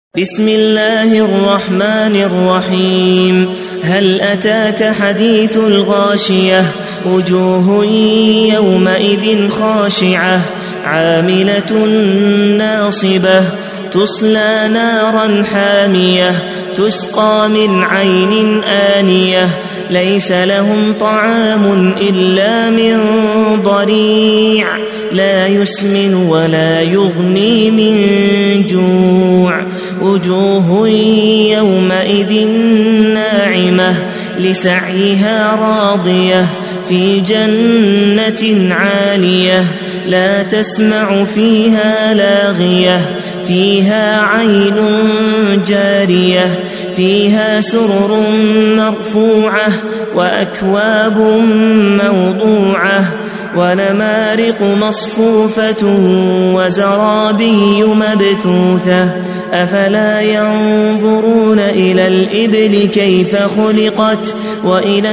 بسم الله الرحمن الرحيم. هل أتاك حديث الغاشية؟ وجوه يومئذ خاشعة عاملة ناصبة تصلى نارا حامية تسقى من عين آنية ليس لهم طعام إلا من ضريع لا يسمن ولا يغني من جوع. وجوه يومئذ ناعمة لسعيها راضية في جنة عالية لا تسمع فيها لاغية فيها عين جارية فيها سرر مرفوعة وأكواب موضوعة ونمارق مصفوفة وزرابي مبثوثة. أفلا ينظرون إلى الإبل كيف خلقت وإلى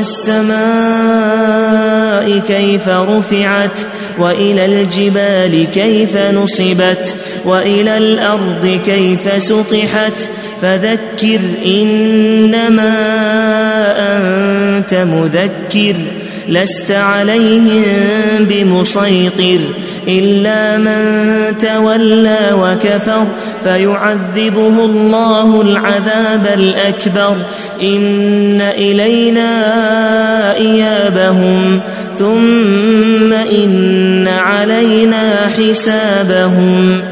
السماء كيف رفعت وإلى الجبال كيف نصبت وإلى الأرض كيف سطحت. فذكر إنما أنت مذكر لست عليهم بمسيطر إلا من تولى وكفر فيعذبه الله العذاب الأكبر. إن إلينا إيابهم ثم إن علينا حسابهم.